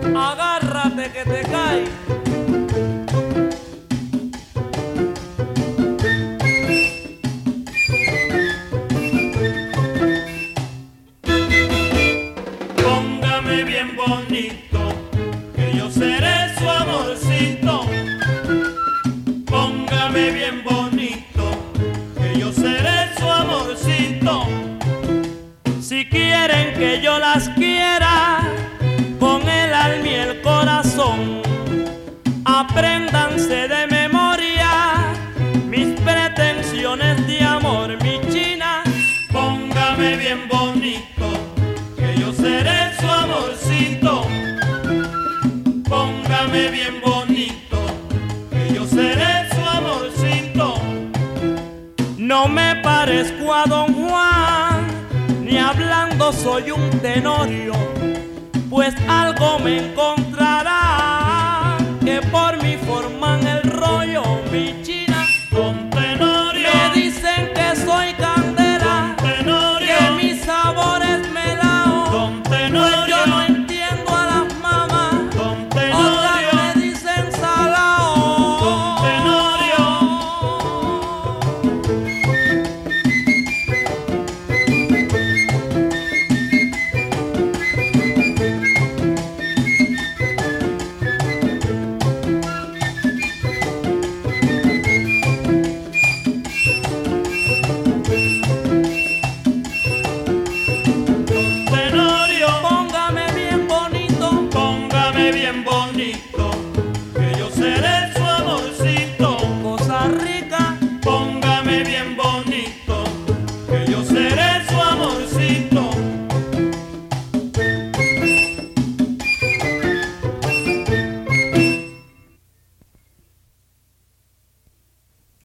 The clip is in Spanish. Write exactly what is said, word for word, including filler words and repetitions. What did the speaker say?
agárrate que te cae. Póngame bien bonito, que yo seré su amorcito. Póngame bien bonito, que yo seré su amorcito. Si quieren que yo las quiera con el alma y el corazón, apréndanse de memoria mis pretensiones de amor, mi china. Póngame bien bonito, que yo seré su amorcito. Póngame bien bonito, que yo seré su amorcito. No me parezco a Don Juan, ni hablando soy un tenorio, pues algo me he encontrado